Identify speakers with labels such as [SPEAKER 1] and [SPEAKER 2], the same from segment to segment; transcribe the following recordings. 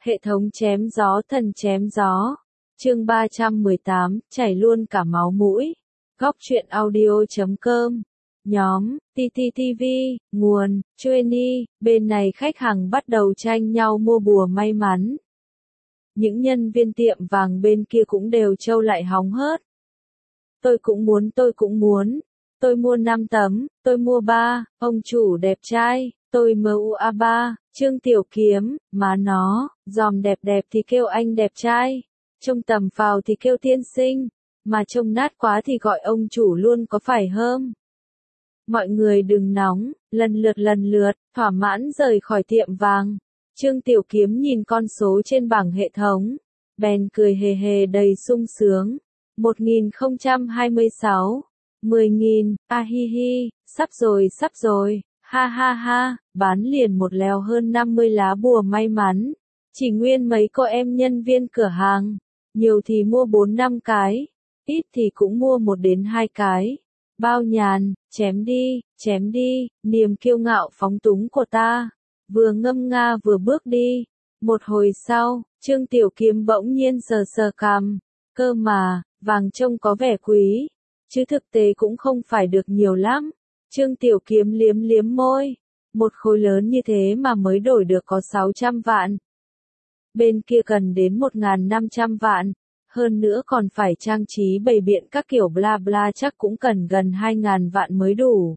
[SPEAKER 1] Hệ thống chém gió thần chém gió. Chương 318, chảy luôn cả máu mũi. Góc truyện audio.com. Nhóm, TTTV, nguồn, Chueni, bên này khách hàng bắt đầu tranh nhau mua bùa may mắn. Những nhân viên tiệm vàng bên kia cũng đều trâu lại hóng hớt. Tôi cũng muốn. Tôi mua 5 tấm, tôi mua 3, ông chủ đẹp trai, tôi mua 3, Trương Tiểu Kiếm, má nó, giòm đẹp đẹp thì kêu anh đẹp trai, trông tầm phào thì kêu tiên sinh, mà trông nát quá thì gọi ông chủ luôn có phải không? Mọi người đừng nóng, lần lượt, thỏa mãn rời khỏi tiệm vàng. Trương Tiểu Kiếm nhìn con số trên bảng hệ thống, bèn cười hề hề đầy sung sướng. 1026, 10.000, hi hi, sắp rồi, ha ha ha, bán liền một lèo hơn 50 lá bùa may mắn. Chỉ nguyên mấy cô em nhân viên cửa hàng, nhiều thì mua 4-5 cái, ít thì cũng mua 1 đến 2 cái. Bao nhàn, chém đi, niềm kiêu ngạo phóng túng của ta. Vừa ngâm nga vừa bước đi. Một hồi sau, Trương Tiểu Kiếm bỗng nhiên sờ cằm. Cơ mà, vàng trông có vẻ quý, chứ thực tế cũng không phải được nhiều lắm. Trương Tiểu Kiếm liếm môi. Một khối lớn như thế mà mới đổi được có 600 vạn. Bên kia cần đến 1.500 vạn. Hơn nữa còn phải trang trí bày biện các kiểu bla bla chắc cũng cần gần 2.000 vạn mới đủ.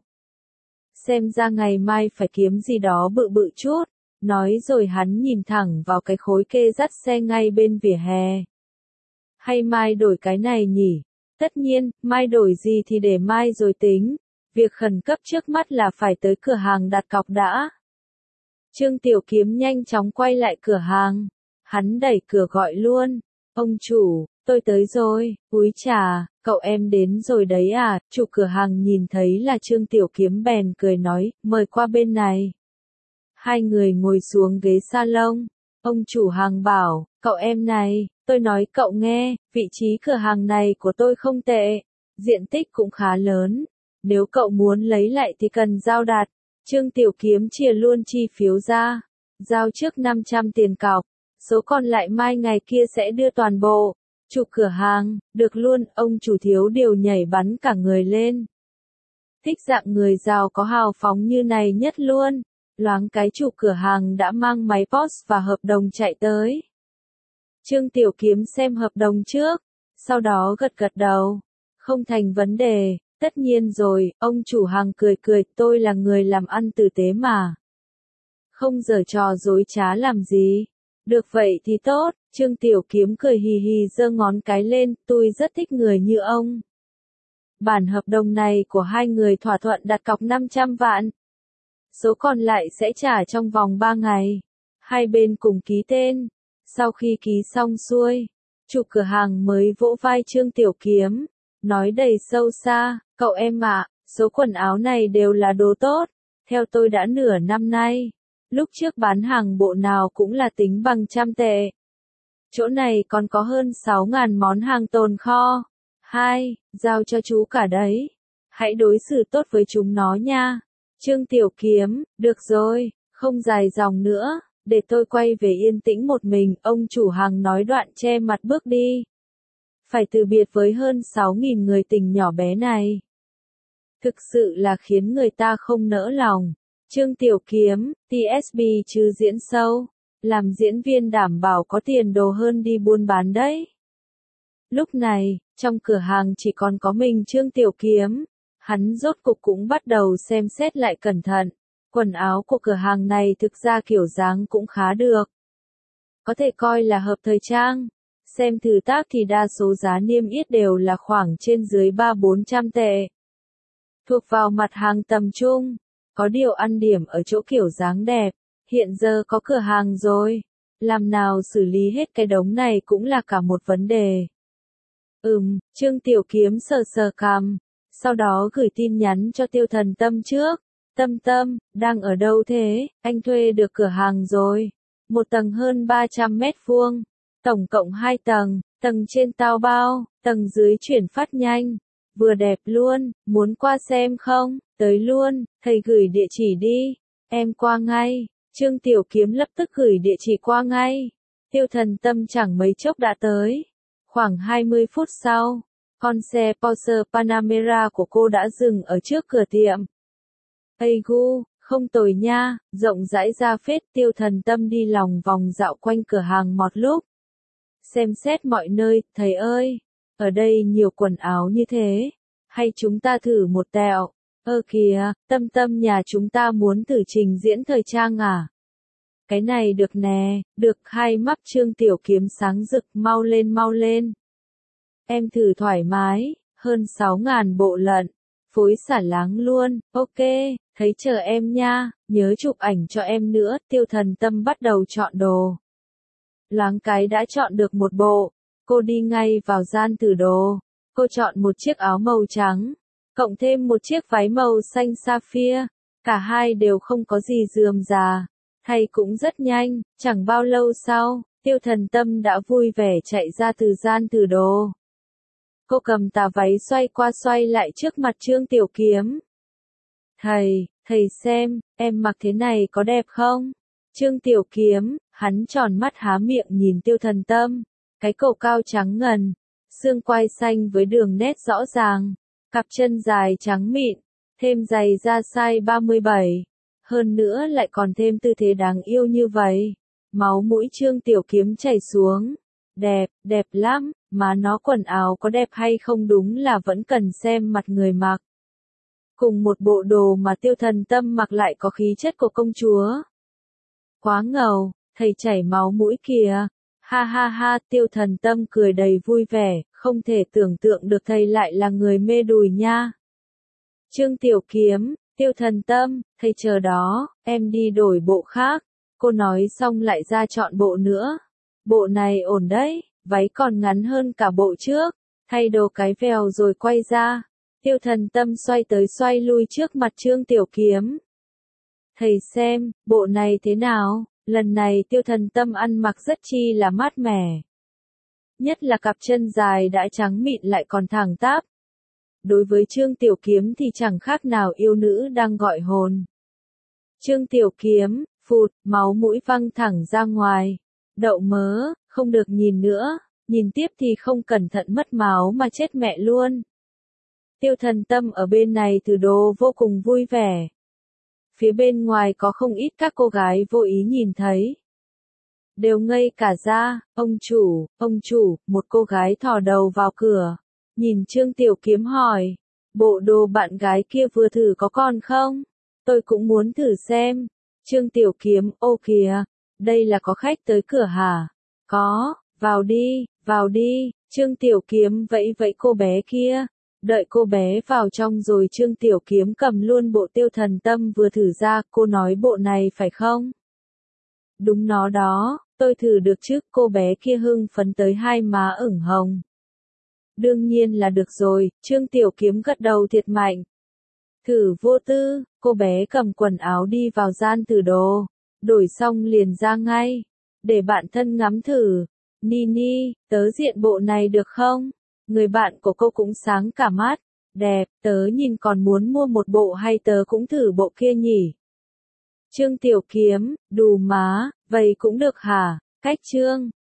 [SPEAKER 1] Xem ra ngày mai phải kiếm gì đó bự chút. Nói rồi hắn nhìn thẳng vào cái khối kê dắt xe ngay bên vỉa hè. Hay mai đổi cái này nhỉ? Tất nhiên, mai đổi gì thì để mai rồi tính. Việc khẩn cấp trước mắt là phải tới cửa hàng đặt cọc đã. Trương Tiểu Kiếm nhanh chóng quay lại cửa hàng. Hắn đẩy cửa gọi luôn. Ông chủ, tôi tới rồi, úi chà, cậu em đến rồi đấy à? Chủ cửa hàng nhìn thấy là Trương Tiểu Kiếm bèn cười nói, mời qua bên này. Hai người ngồi xuống ghế salon. Ông chủ hàng bảo, cậu em này, tôi nói cậu nghe, vị trí cửa hàng này của tôi không tệ, diện tích cũng khá lớn. Nếu cậu muốn lấy lại thì cần giao đặt. Trương Tiểu Kiếm chia luôn chi phiếu ra. Giao trước 500 tiền cọc. Số còn lại mai ngày kia sẽ đưa toàn bộ. Chủ cửa hàng, được luôn, ông chủ thiếu điều nhảy bắn cả người lên. Thích dạng người giàu có hào phóng như này nhất luôn. Loáng cái chủ cửa hàng đã mang máy POS và hợp đồng chạy tới. Trương Tiểu Kiếm xem hợp đồng trước, sau đó gật đầu. Không thành vấn đề, tất nhiên rồi, ông chủ hàng cười, tôi là người làm ăn tử tế mà. Không giở trò dối trá làm gì. Được vậy thì tốt, Trương Tiểu Kiếm cười hì hì giơ ngón cái lên, tôi rất thích người như ông. Bản hợp đồng này của hai người thỏa thuận đặt cọc 500 vạn. Số còn lại sẽ trả trong vòng 3 ngày. Hai bên cùng ký tên. Sau khi ký xong xuôi, chủ cửa hàng mới vỗ vai Trương Tiểu Kiếm, nói đầy sâu xa, cậu em ạ, số quần áo này đều là đồ tốt, theo tôi đã nửa năm nay. Lúc trước bán hàng bộ nào cũng là tính bằng trăm tệ. Chỗ này còn có hơn 6.000 món hàng tồn kho. Giao cho chú cả đấy. Hãy đối xử tốt với chúng nó nha. Trương Tiểu Kiếm, được rồi, không dài dòng nữa, để tôi quay về yên tĩnh một mình, ông chủ hàng nói đoạn che mặt bước đi. Phải từ biệt với hơn 6.000 người tình nhỏ bé này. Thực sự là khiến người ta không nỡ lòng. Trương Tiểu Kiếm, TSB chứ diễn show, làm diễn viên đảm bảo có tiền đồ hơn đi buôn bán đấy. Lúc này, trong cửa hàng chỉ còn có mình Trương Tiểu Kiếm, hắn rốt cục cũng bắt đầu xem xét lại cẩn thận. Quần áo của cửa hàng này thực ra kiểu dáng cũng khá được. Có thể coi là hợp thời trang. Xem thử tác thì đa số giá niêm yết đều là khoảng trên dưới 300-400 tệ. Thuộc vào mặt hàng tầm trung. Có điều ăn điểm ở chỗ kiểu dáng đẹp. Hiện giờ có cửa hàng rồi. Làm nào xử lý hết cái đống này cũng là cả một vấn đề. Trương Tiểu Kiếm sờ cằm. Sau đó gửi tin nhắn cho Tiêu Thần Tâm trước. Tâm, đang ở đâu thế? Anh thuê được cửa hàng rồi. Một tầng hơn 300 mét vuông. Tổng cộng 2 tầng. Tầng trên tao bao, tầng dưới chuyển phát nhanh. Vừa đẹp luôn, muốn qua xem không? Tới luôn, thầy gửi địa chỉ đi. Em qua ngay. Trương Tiểu Kiếm lập tức gửi địa chỉ qua ngay. Tiêu Thần Tâm chẳng mấy chốc đã tới. Khoảng 20 phút sau, con xe Porsche Panamera của cô đã dừng ở trước cửa tiệm. Ây gu, không tồi nha, rộng rãi ra phết. Tiêu Thần Tâm đi lòng vòng dạo quanh cửa hàng một lúc. Xem xét mọi nơi, thầy ơi, ở đây nhiều quần áo như thế. Hay chúng ta thử một tẹo? Kìa, Tâm Tâm nhà chúng ta muốn thử trình diễn thời trang à? Cái này được nè, được. Hai mắt Trương Tiểu Kiếm sáng rực, mau lên mau lên. Em thử thoải mái, hơn 6.000 bộ lận. Phối xả láng luôn, ok, thấy chờ em nha, nhớ chụp ảnh cho em nữa. Tiêu Thần Tâm bắt đầu chọn đồ. Loáng cái đã chọn được một bộ, cô đi ngay vào gian thử đồ. Cô chọn một chiếc áo màu trắng, cộng thêm một chiếc váy màu xanh sapphire. Cả hai đều không có gì rườm rà, thay cũng rất nhanh. Chẳng bao lâu sau, Tiêu Thần Tâm đã vui vẻ chạy ra từ gian thử đồ. Cô cầm tà váy xoay qua xoay lại trước mặt Trương Tiểu Kiếm. Thầy xem, em mặc thế này có đẹp không? Trương Tiểu Kiếm, hắn tròn mắt há miệng nhìn Tiêu Thần Tâm. Cái cổ cao trắng ngần, xương quai xanh với đường nét rõ ràng, cặp chân dài trắng mịn, thêm giày da size 37. Hơn nữa lại còn thêm tư thế đáng yêu như vậy. Máu mũi Trương Tiểu Kiếm chảy xuống. Đẹp lắm, mà nó quần áo có đẹp hay không đúng là vẫn cần xem mặt người mặc. Cùng một bộ đồ mà Tiêu Thần Tâm mặc lại có khí chất của công chúa. Quá ngầu, thầy chảy máu mũi kìa. Ha ha ha, Tiêu Thần Tâm cười đầy vui vẻ, không thể tưởng tượng được thầy lại là người mê đùi nha. Trương Tiểu Kiếm, Tiêu Thần Tâm, thầy chờ đó, em đi đổi bộ khác. Cô nói xong lại ra chọn bộ nữa. Bộ này ổn đấy, váy còn ngắn hơn cả bộ trước. Thay đồ cái vèo rồi quay ra. Tiêu Thần Tâm xoay tới xoay lui trước mặt Trương Tiểu Kiếm. Thầy xem, bộ này thế nào? Lần này Tiêu Thần Tâm ăn mặc rất chi là mát mẻ. Nhất là cặp chân dài đã trắng mịn lại còn thẳng tắp. Đối với Trương Tiểu Kiếm thì chẳng khác nào yêu nữ đang gọi hồn. Trương Tiểu Kiếm, phụt, máu mũi văng thẳng ra ngoài. Đậu mớ, không được nhìn nữa, nhìn tiếp thì không cẩn thận mất máu mà chết mẹ luôn. Tiêu Thần Tâm ở bên này thử đồ vô cùng vui vẻ. Phía bên ngoài có không ít các cô gái vô ý nhìn thấy. Đều ngây cả ra, ông chủ, một cô gái thò đầu vào cửa. Nhìn Trương Tiểu Kiếm hỏi, bộ đồ bạn gái kia vừa thử có còn không? Tôi cũng muốn thử xem. Trương Tiểu Kiếm, ô kìa, đây là có khách tới cửa hả? Có, vào đi, Trương Tiểu Kiếm vẫy vẫy cô bé kia. Đợi cô bé vào trong rồi Trương Tiểu Kiếm cầm luôn bộ Tiêu Thần Tâm vừa thử ra. Cô nói bộ này phải không? Đúng nó đó, tôi thử được chứ. Cô bé kia hưng phấn tới hai má ửng hồng. Đương nhiên là được rồi, Trương Tiểu Kiếm gật đầu thiệt mạnh. Thử vô tư, cô bé cầm quần áo đi vào gian thử đồ. Đổi xong liền ra ngay. Để bạn thân ngắm thử. Nini, tớ diện bộ này được không? Người bạn của cô cũng sáng cả mắt. Đẹp, tớ nhìn còn muốn mua một bộ hay tớ cũng thử bộ kia nhỉ? Trương Tiểu Kiếm, đù má, vậy cũng được hả? Cách Trương.